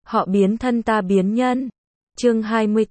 Họ biến thân ta biến nhân. Chương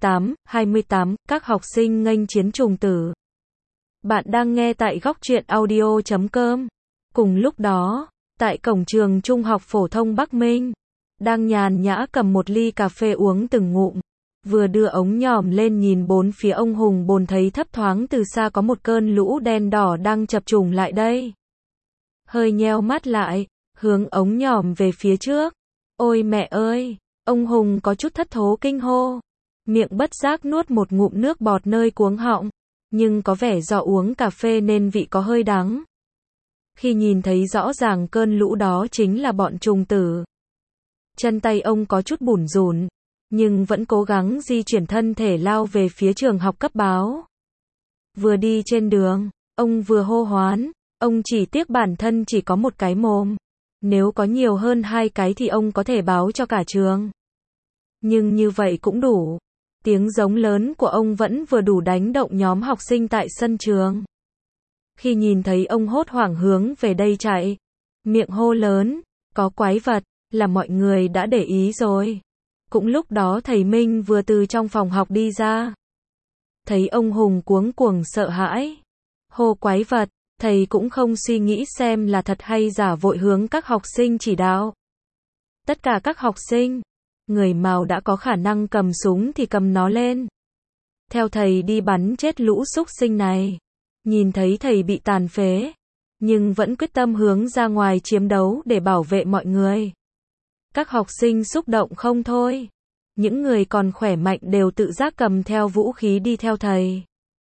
28, các học sinh nghênh chiến trùng tử. Bạn đang nghe tại Góc Truyện Audio.com. Cùng lúc đó, tại cổng trường Trung học phổ thông Bắc Minh, đang nhàn nhã cầm một ly cà phê uống từng ngụm, vừa đưa ống nhòm lên nhìn bốn phía, ông Hùng Bồn thấy thấp thoáng từ xa có một cơn lũ đen đỏ đang chập trùng lại đây. Hơi nheo mắt lại, hướng ống nhòm về phía trước. Ôi mẹ ơi! Ông Hùng có chút thất thố kinh hô, miệng bất giác nuốt một ngụm nước bọt nơi cuống họng, nhưng có vẻ do uống cà phê nên vị có hơi đắng. Khi nhìn thấy rõ ràng cơn lũ đó chính là bọn trùng tử, chân tay ông có chút bủn rủn, nhưng vẫn cố gắng di chuyển thân thể lao về phía trường học cấp báo. Vừa đi trên đường, ông vừa hô hoán, ông chỉ tiếc bản thân chỉ có một cái mồm. Nếu có nhiều hơn hai cái thì ông có thể báo cho cả trường. Nhưng như vậy cũng đủ. Tiếng giống lớn của ông vẫn vừa đủ đánh động nhóm học sinh tại sân trường. Khi nhìn thấy ông hốt hoảng hướng về đây chạy, miệng hô lớn, có quái vật, là mọi người đã để ý rồi. Cũng lúc đó thầy Minh vừa từ trong phòng học đi ra. Thấy ông Hùng cuống cuồng sợ hãi, hô quái vật, thầy cũng không suy nghĩ xem là thật hay giả, vội hướng các học sinh chỉ đạo. Tất cả các học sinh, người nào đã có khả năng cầm súng thì cầm nó lên. Theo thầy đi bắn chết lũ súc sinh này. Nhìn thấy thầy bị tàn phế, nhưng vẫn quyết tâm hướng ra ngoài chiến đấu để bảo vệ mọi người. Các học sinh xúc động không thôi. Những người còn khỏe mạnh đều tự giác cầm theo vũ khí đi theo thầy.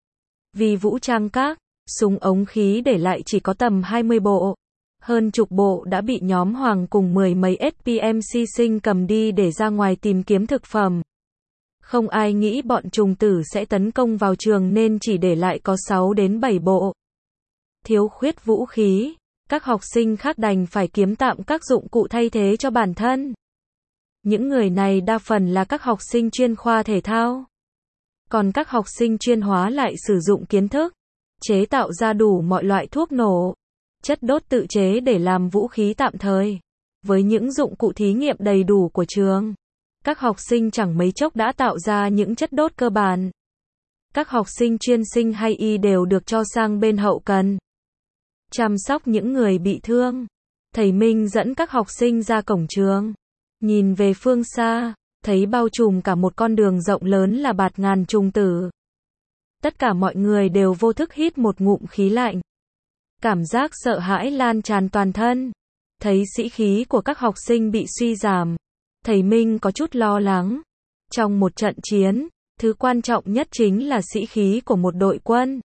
Vì vũ trang các súng ống khí để lại chỉ có tầm 20 bộ. Hơn chục bộ đã bị nhóm Hoàng cùng mười mấy SPMC sinh cầm đi để ra ngoài tìm kiếm thực phẩm. Không ai nghĩ bọn trùng tử sẽ tấn công vào trường nên chỉ để lại có 6 đến 7 bộ. Thiếu khuyết vũ khí, các học sinh khác đành phải kiếm tạm các dụng cụ thay thế cho bản thân. Những người này đa phần là các học sinh chuyên khoa thể thao. Còn các học sinh chuyên hóa lại sử dụng kiến thức, chế tạo ra đủ mọi loại thuốc nổ, chất đốt tự chế để làm vũ khí tạm thời. Với những dụng cụ thí nghiệm đầy đủ của trường, các học sinh chẳng mấy chốc đã tạo ra những chất đốt cơ bản. Các học sinh chuyên sinh hay y đều được cho sang bên hậu cần, chăm sóc những người bị thương. Thầy Minh dẫn các học sinh ra cổng trường, nhìn về phương xa, thấy bao trùm cả một con đường rộng lớn là bạt ngàn trùng tử. Tất cả mọi người đều vô thức hít một ngụm khí lạnh. Cảm giác sợ hãi lan tràn toàn thân. Thấy sĩ khí của các học sinh bị suy giảm, thầy Minh có chút lo lắng. Trong một trận chiến, thứ quan trọng nhất chính là sĩ khí của một đội quân.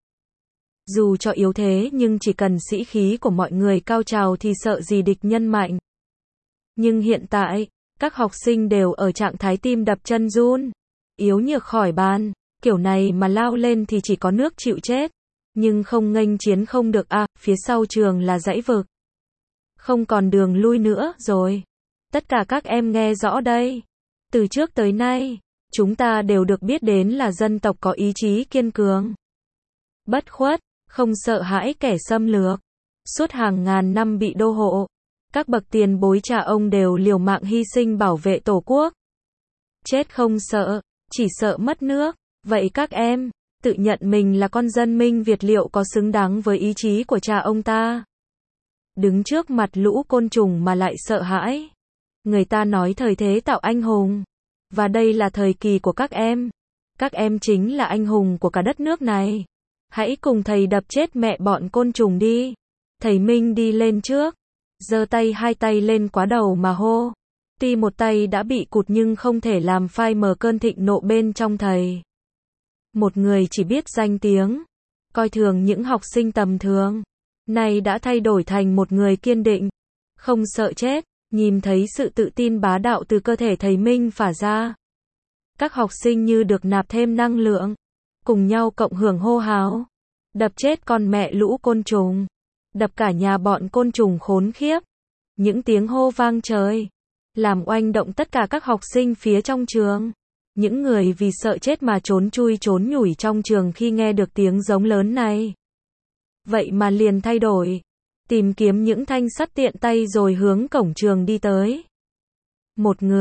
Dù cho yếu thế nhưng chỉ cần sĩ khí của mọi người cao trào thì sợ gì địch nhân mạnh. Nhưng hiện tại, các học sinh đều ở trạng thái tim đập chân run, yếu nhược khỏi bàn. Kiểu này mà lao lên thì chỉ có nước chịu chết. Nhưng không nghênh chiến không được à, phía sau trường là dãy vực. Không còn đường lui nữa rồi. Tất cả các em nghe rõ đây. Từ trước tới nay, chúng ta đều được biết đến là dân tộc có ý chí kiên cường, bất khuất, không sợ hãi kẻ xâm lược. Suốt hàng ngàn năm bị đô hộ, các bậc tiền bối cha ông đều liều mạng hy sinh bảo vệ tổ quốc. Chết không sợ, chỉ sợ mất nước. Vậy các em, tự nhận mình là con dân Minh Việt liệu có xứng đáng với ý chí của cha ông ta? Đứng trước mặt lũ côn trùng mà lại sợ hãi. Người ta nói thời thế tạo anh hùng. Và đây là thời kỳ của các em. Các em chính là anh hùng của cả đất nước này. Hãy cùng thầy đập chết mẹ bọn côn trùng đi. Thầy Minh đi lên trước, giơ tay hai tay lên quá đầu mà hô. Tuy một tay đã bị cụt nhưng không thể làm phai mờ cơn thịnh nộ bên trong thầy. Một người chỉ biết danh tiếng, coi thường những học sinh tầm thường, nay đã thay đổi thành một người kiên định, không sợ chết. Nhìn thấy sự tự tin bá đạo từ cơ thể thầy Minh phả ra, các học sinh như được nạp thêm năng lượng, cùng nhau cộng hưởng hô hào. Đập chết con mẹ lũ côn trùng, đập cả nhà bọn côn trùng khốn khiếp. Những tiếng hô vang trời, làm oanh động tất cả các học sinh phía trong trường. Những người vì sợ chết mà trốn chui trốn nhủi trong trường khi nghe được tiếng giống lớn này. Vậy mà liền thay đổi, tìm kiếm những thanh sắt tiện tay rồi hướng cổng trường đi tới. Một người,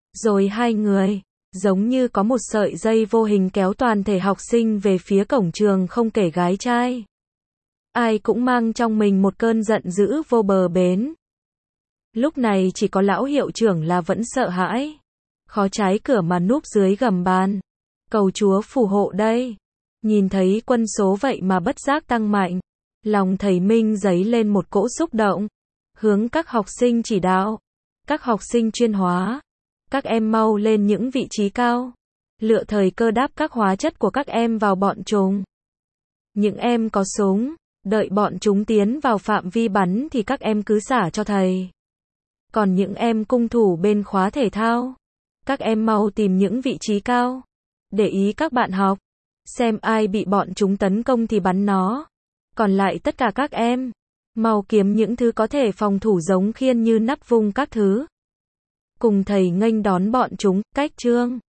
Rồi hai người, giống như có một sợi dây vô hình kéo toàn thể học sinh về phía cổng trường không kể gái trai. Ai cũng mang trong mình một cơn giận dữ vô bờ bến. Lúc này chỉ có lão hiệu trưởng là vẫn sợ hãi. Khó trái cửa mà núp dưới gầm bàn. Cầu Chúa phù hộ đây. Nhìn thấy quân số vậy mà bất giác tăng mạnh. Lòng thầy Minh dấy lên một cỗ xúc động. Hướng các học sinh chỉ đạo. Các học sinh chuyên hóa. Các em mau lên những vị trí cao. Lựa thời cơ đáp các hóa chất của các em vào bọn chúng. Những em có súng, đợi bọn chúng tiến vào phạm vi bắn thì các em cứ xả cho thầy. Còn những em cung thủ bên khóa thể thao, các em mau tìm những vị trí cao. Để ý các bạn học. Xem ai bị bọn chúng tấn công thì bắn nó. Còn lại tất cả các em, mau kiếm những thứ có thể phòng thủ giống khiên như nắp vung các thứ. Cùng thầy nghênh đón bọn chúng, cách chương.